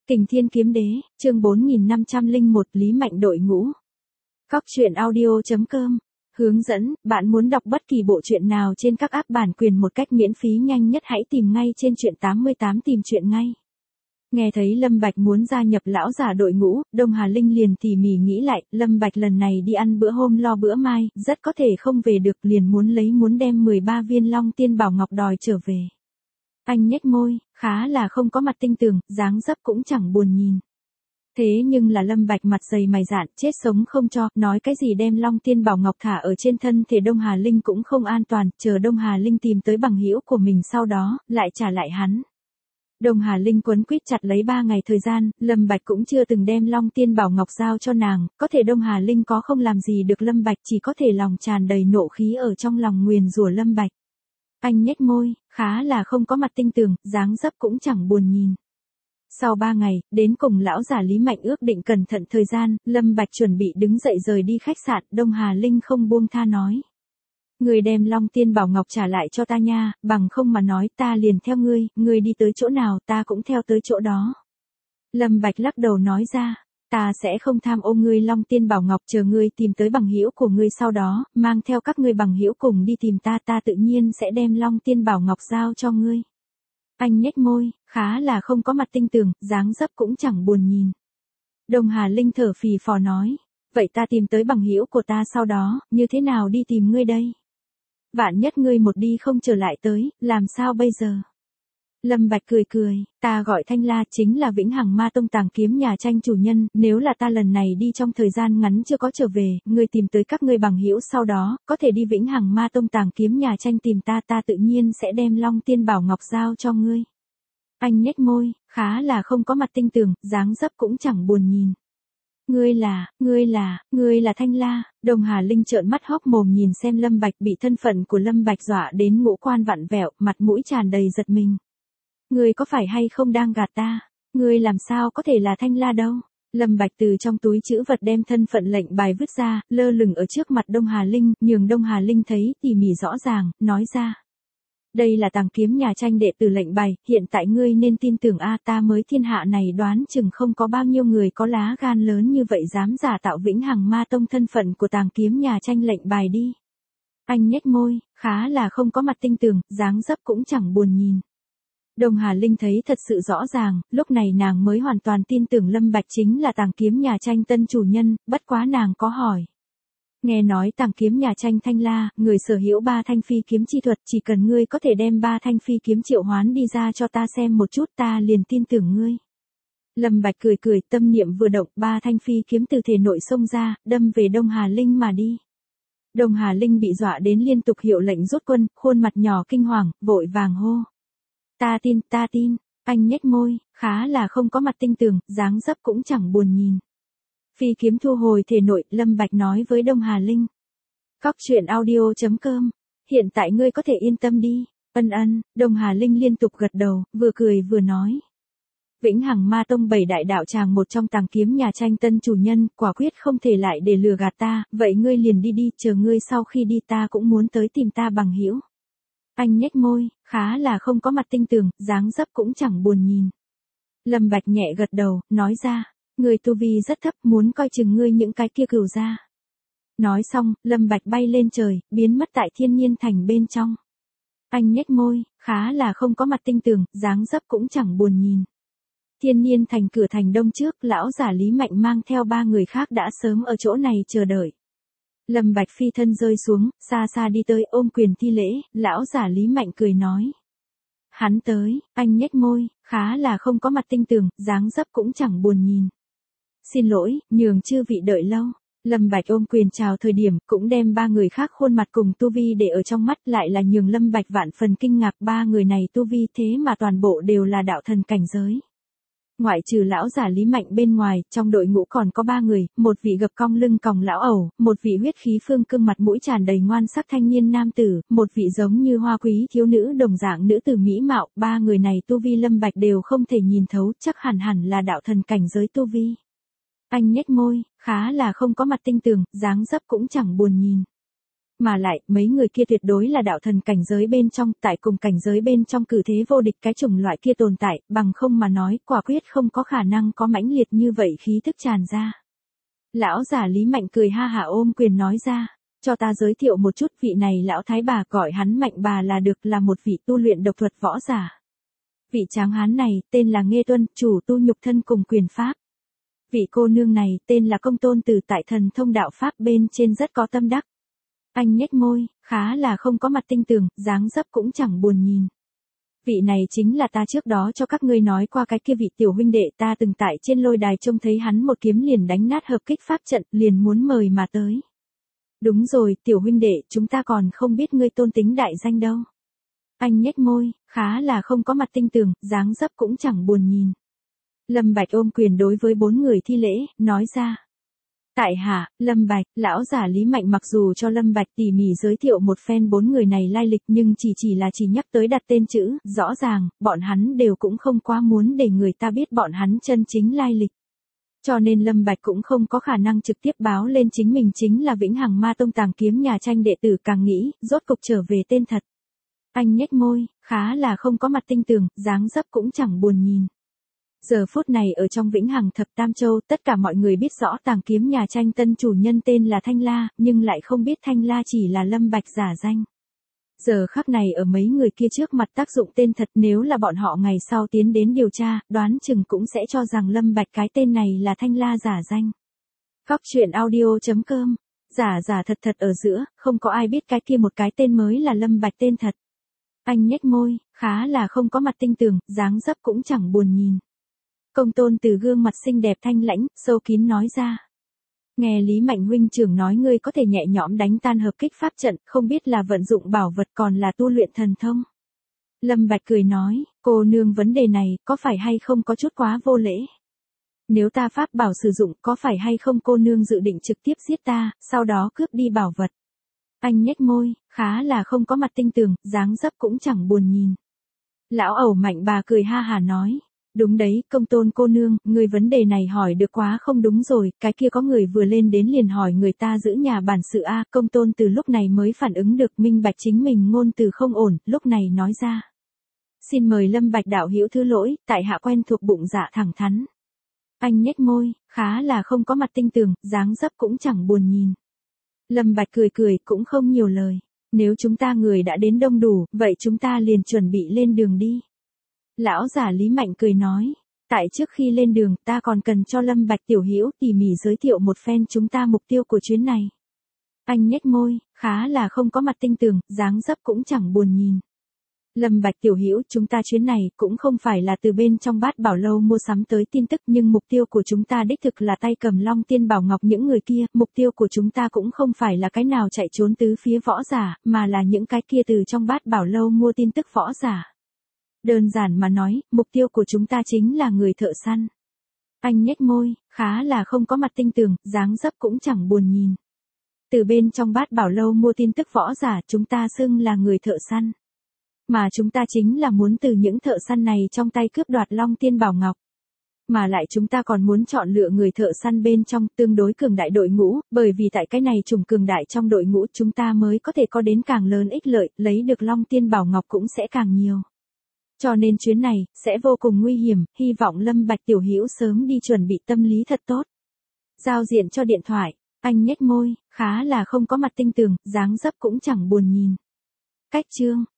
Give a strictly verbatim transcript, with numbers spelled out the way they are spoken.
Kình Thiên Kiếm Đế, chương bốn nghìn năm trăm lẻ một Lý Mạnh đội ngũ. Cóc truyện audio chấm com. Hướng dẫn, bạn muốn đọc bất kỳ bộ truyện nào trên các app bản quyền một cách miễn phí nhanh nhất hãy tìm ngay trên truyện tám mươi tám tìm truyện ngay. Nghe thấy Lâm Bạch muốn gia nhập lão giả đội ngũ, Đông Hà Linh liền tỉ mỉ nghĩ lại, Lâm Bạch lần này đi ăn bữa hôm lo bữa mai, rất có thể không về được, liền muốn lấy muốn đem mười ba viên Long Tiên Bảo Ngọc đòi trở về. Anh nhếch môi, khá là không có mặt tinh tường, dáng dấp cũng chẳng buồn nhìn. Thế nhưng là Lâm Bạch mặt dày mày dạn, chết sống không cho, nói cái gì đem Long Tiên Bảo Ngọc thả ở trên thân thể Đông Hà Linh cũng không an toàn, chờ Đông Hà Linh tìm tới bằng hữu của mình sau đó, lại trả lại hắn. Đông Hà Linh quấn quýt chặt lấy ba ngày thời gian, Lâm Bạch cũng chưa từng đem Long Tiên Bảo Ngọc giao cho nàng, có thể Đông Hà Linh có không làm gì được Lâm Bạch, chỉ có thể lòng tràn đầy nộ khí ở trong lòng nguyền rủa Lâm Bạch. Anh nhếch môi, khá là không có mặt tinh tường, dáng dấp cũng chẳng buồn nhìn. Sau ba ngày, đến cùng lão giả Lý Mạnh ước định cẩn thận thời gian, Lâm Bạch chuẩn bị đứng dậy rời đi khách sạn, Đông Hà Linh không buông tha nói. Người đem Long Tiên Bảo Ngọc trả lại cho ta nha, bằng không mà nói ta liền theo ngươi, ngươi đi tới chỗ nào ta cũng theo tới chỗ đó. Lâm Bạch lắc đầu nói ra, ta sẽ không tham ô ngươi Long Tiên Bảo Ngọc, chờ ngươi tìm tới bằng hữu của ngươi sau đó, mang theo các ngươi bằng hữu cùng đi tìm ta, ta tự nhiên sẽ đem Long Tiên Bảo Ngọc giao cho ngươi. Anh nhếch môi, khá là không có mặt tinh tường, dáng dấp cũng chẳng buồn nhìn. Đông Hà Linh thở phì phò nói, vậy ta tìm tới bằng hữu của ta sau đó, như thế nào đi tìm ngươi đây? Vạn nhất ngươi một đi không trở lại tới, làm sao bây giờ? Lâm Bạch cười cười, ta gọi Thanh La chính là Vĩnh Hằng Ma Tông Tàng Kiếm nhà tranh chủ nhân, nếu là ta lần này đi trong thời gian ngắn chưa có trở về, ngươi tìm tới các ngươi bằng hữu sau đó, có thể đi Vĩnh Hằng Ma Tông Tàng Kiếm nhà tranh tìm ta, ta tự nhiên sẽ đem Long Tiên Bảo Ngọc giao cho ngươi. Anh nhếch môi, khá là không có mặt tinh tường, dáng dấp cũng chẳng buồn nhìn. Ngươi là, ngươi là, ngươi là Thanh La. Đông Hà Linh trợn mắt hốc mồm nhìn xem Lâm Bạch, bị thân phận của Lâm Bạch dọa đến ngũ quan vặn vẹo, mặt mũi tràn đầy giật mình. Ngươi có phải hay không đang gạt ta? Ngươi làm sao có thể là Thanh La đâu? Lâm Bạch từ trong túi trữ vật đem thân phận lệnh bài vứt ra, lơ lửng ở trước mặt Đông Hà Linh, nhường Đông Hà Linh thấy tỉ mỉ rõ ràng, nói ra. Đây là Tàng Kiếm nhà tranh đệ tử lệnh bài, hiện tại ngươi nên tin tưởng a, ta mới thiên hạ này đoán chừng không có bao nhiêu người có lá gan lớn như vậy dám giả tạo Vĩnh Hằng Ma Tông thân phận của Tàng Kiếm nhà tranh lệnh bài đi. Anh nhếch môi, khá là không có mặt tinh tường, dáng dấp cũng chẳng buồn nhìn. Đông Hà Linh thấy thật sự rõ ràng, lúc này nàng mới hoàn toàn tin tưởng Lâm Bạch chính là Tàng Kiếm nhà tranh tân chủ nhân, bất quá nàng có hỏi. Nghe nói Tàng Kiếm nhà tranh Thanh La, người sở hữu ba thanh phi kiếm chi thuật, chỉ cần ngươi có thể đem ba thanh phi kiếm triệu hoán đi ra cho ta xem một chút ta liền tin tưởng ngươi. Lâm Bạch cười cười, tâm niệm vừa động, ba thanh phi kiếm từ thể nội xông ra, đâm về Đông Hà Linh mà đi. Đông Hà Linh bị dọa đến liên tục hiệu lệnh rút quân, khuôn mặt nhỏ kinh hoàng, vội vàng hô. Ta tin, ta tin, anh nhếch môi, khá là không có mặt tinh tường, dáng dấp cũng chẳng buồn nhìn. Phi kiếm thu hồi thể nội, Lâm Bạch nói với Đông Hà Linh. Cóc truyện audio chấm com. Hiện tại ngươi có thể yên tâm đi. Ân ân, Đông Hà Linh liên tục gật đầu, vừa cười vừa nói. Vĩnh Hằng Ma Tông bảy đại đạo tràng một trong Tàng Kiếm nhà tranh tân chủ nhân, quả quyết không thể lại để lừa gạt ta, vậy ngươi liền đi đi, chờ ngươi sau khi đi ta cũng muốn tới tìm ta bằng hữu. Anh nhếch môi, khá là không có mặt tinh tường, dáng dấp cũng chẳng buồn nhìn. Lâm Bạch nhẹ gật đầu, nói ra. Người tu vi rất thấp, muốn coi chừng ngươi những cái kia cừu ra. Nói xong, Lâm Bạch bay lên trời, biến mất tại Thiên Nhiên Thành bên trong. Anh nhếch môi, khá là không có mặt tinh tường, dáng dấp cũng chẳng buồn nhìn. Thiên Nhiên Thành cửa thành đông trước, lão giả Lý Mạnh mang theo ba người khác đã sớm ở chỗ này chờ đợi. Lâm Bạch phi thân rơi xuống, xa xa đi tới ôm quyền thi lễ, lão giả Lý Mạnh cười nói. Hắn tới, anh nhếch môi, khá là không có mặt tinh tường, dáng dấp cũng chẳng buồn nhìn. Xin lỗi, nhường chư vị đợi lâu. Lâm Bạch ôm quyền chào thời điểm, cũng đem ba người khác khuôn mặt cùng tu vi để ở trong mắt, lại là nhường Lâm Bạch vạn phần kinh ngạc, ba người này tu vi thế mà toàn bộ đều là đạo thần cảnh giới. Ngoại trừ lão giả Lý Mạnh bên ngoài, trong đội ngũ còn có ba người, một vị gập cong lưng còng lão ẩu, một vị huyết khí phương cương mặt mũi tràn đầy ngoan sắc thanh niên nam tử, một vị giống như hoa quý thiếu nữ đồng dạng nữ tử mỹ mạo, ba người này tu vi Lâm Bạch đều không thể nhìn thấu, chắc hẳn hẳn là đạo thần cảnh giới tu vi. Anh nhếch môi, khá là không có mặt tinh tường, dáng dấp cũng chẳng buồn nhìn. Mà lại, mấy người kia tuyệt đối là đạo thần cảnh giới bên trong, tại cùng cảnh giới bên trong cử thế vô địch cái chủng loại kia tồn tại, bằng không mà nói, quả quyết không có khả năng có mãnh liệt như vậy khí thức tràn ra. Lão giả Lý Mạnh cười ha hả ôm quyền nói ra, cho ta giới thiệu một chút, vị này lão thái bà gọi hắn Mạnh bà là được, là một vị tu luyện độc thuật võ giả. Vị tráng hán này, tên là Nghê Tuân, chủ tu nhục thân cùng quyền pháp. Vị cô nương này, tên là Công Tôn Tử, tại thần thông đạo pháp bên trên rất có tâm đắc. Anh nhếch môi, khá là không có mặt tinh tường, dáng dấp cũng chẳng buồn nhìn. Vị này chính là ta trước đó cho các ngươi nói qua cái kia vị tiểu huynh đệ, ta từng tại trên lôi đài trông thấy hắn một kiếm liền đánh nát hợp kích pháp trận, liền muốn mời mà tới. Đúng rồi, tiểu huynh đệ, chúng ta còn không biết ngươi tôn tính đại danh đâu. Anh nhếch môi, khá là không có mặt tinh tường, dáng dấp cũng chẳng buồn nhìn. Lâm Bạch ôm quyền đối với bốn người thi lễ, nói ra. Tại hạ, Lâm Bạch, lão giả Lý Mạnh mặc dù cho Lâm Bạch tỉ mỉ giới thiệu một phen bốn người này lai lịch nhưng chỉ chỉ là chỉ nhắc tới đặt tên chữ, rõ ràng, bọn hắn đều cũng không quá muốn để người ta biết bọn hắn chân chính lai lịch. Cho nên Lâm Bạch cũng không có khả năng trực tiếp báo lên chính mình chính là Vĩnh Hằng Ma Tông Tàng Kiếm nhà tranh đệ tử, càng nghĩ, rốt cục trở về tên thật. Anh nhếch môi, khá là không có mặt tinh tường, dáng dấp cũng chẳng buồn nhìn. Giờ phút này ở trong Vĩnh Hằng Thập Tam Châu, tất cả mọi người biết rõ Tàng Kiếm nhà tranh tân chủ nhân tên là Thanh La, nhưng lại không biết Thanh La chỉ là Lâm Bạch giả danh. Giờ khắc này ở mấy người kia trước mặt tác dụng tên thật, nếu là bọn họ ngày sau tiến đến điều tra, đoán chừng cũng sẽ cho rằng Lâm Bạch cái tên này là Thanh La giả danh. Góc truyện audio chấm com, giả giả thật thật ở giữa, không có ai biết cái kia một cái tên mới là Lâm Bạch tên thật. Anh nhếch môi, khá là không có mặt tinh tường, dáng dấp cũng chẳng buồn nhìn. Công Tôn Từ gương mặt xinh đẹp thanh lãnh, sâu kín nói ra. Nghe Lý Mạnh huynh trưởng nói ngươi có thể nhẹ nhõm đánh tan hợp kích pháp trận, không biết là vận dụng bảo vật còn là tu luyện thần thông. Lâm Bạch cười nói, cô nương vấn đề này, có phải hay không có chút quá vô lễ? Nếu ta pháp bảo sử dụng, có phải hay không cô nương dự định trực tiếp giết ta, sau đó cướp đi bảo vật? Anh nhếch môi, khá là không có mặt tinh tường, dáng dấp cũng chẳng buồn nhìn. Lão ẩu Mạnh bà cười ha hà nói. Đúng đấy, Công Tôn cô nương, người vấn đề này hỏi được quá không đúng rồi, cái kia có người vừa lên đến liền hỏi người ta giữ nhà bản sự a. Công Tôn từ lúc này mới phản ứng được, minh bạch chính mình ngôn từ không ổn, lúc này nói ra. Xin mời Lâm Bạch đạo hữu thứ lỗi, tại hạ quen thuộc bụng dạ thẳng thắn. Anh nhếch môi, khá là không có mặt tinh tường, dáng dấp cũng chẳng buồn nhìn. Lâm Bạch cười cười, cũng không nhiều lời. Nếu chúng ta người đã đến đông đủ, vậy chúng ta liền chuẩn bị lên đường đi. Lão giả Lý Mạnh cười nói, tại trước khi lên đường ta còn cần cho Lâm Bạch tiểu hữu tỉ mỉ giới thiệu một phen chúng ta mục tiêu của chuyến này. Anh nhếch môi, khá là không có mặt tinh tường, dáng dấp cũng chẳng buồn nhìn. Lâm Bạch tiểu hữu, chúng ta chuyến này cũng không phải là từ bên trong Bát Bảo Lâu mua sắm tới tin tức, nhưng mục tiêu của chúng ta đích thực là tay cầm Long Tiên Bảo Ngọc những người kia, mục tiêu của chúng ta cũng không phải là cái nào chạy trốn tứ phía võ giả, mà là những cái kia từ trong Bát Bảo Lâu mua tin tức võ giả. Đơn giản mà nói, mục tiêu của chúng ta chính là người thợ săn. Anh nhếch môi, khá là không có mặt tinh tường, dáng dấp cũng chẳng buồn nhìn. Từ bên trong Bát Bảo Lâu mua tin tức võ giả, chúng ta xưng là người thợ săn. Mà chúng ta chính là muốn từ những thợ săn này trong tay cướp đoạt Long Tiên Bảo Ngọc. Mà lại chúng ta còn muốn chọn lựa người thợ săn bên trong tương đối cường đại đội ngũ, bởi vì tại cái này chủng cường đại trong đội ngũ chúng ta mới có thể có đến càng lớn ích lợi, lấy được Long Tiên Bảo Ngọc cũng sẽ càng nhiều. Cho nên chuyến này, sẽ vô cùng nguy hiểm, hy vọng Lâm Bạch tiểu hữu sớm đi chuẩn bị tâm lý thật tốt. Giao diện cho điện thoại, anh nhếch môi, khá là không có mặt tinh tường, dáng dấp cũng chẳng buồn nhìn. Cách chương.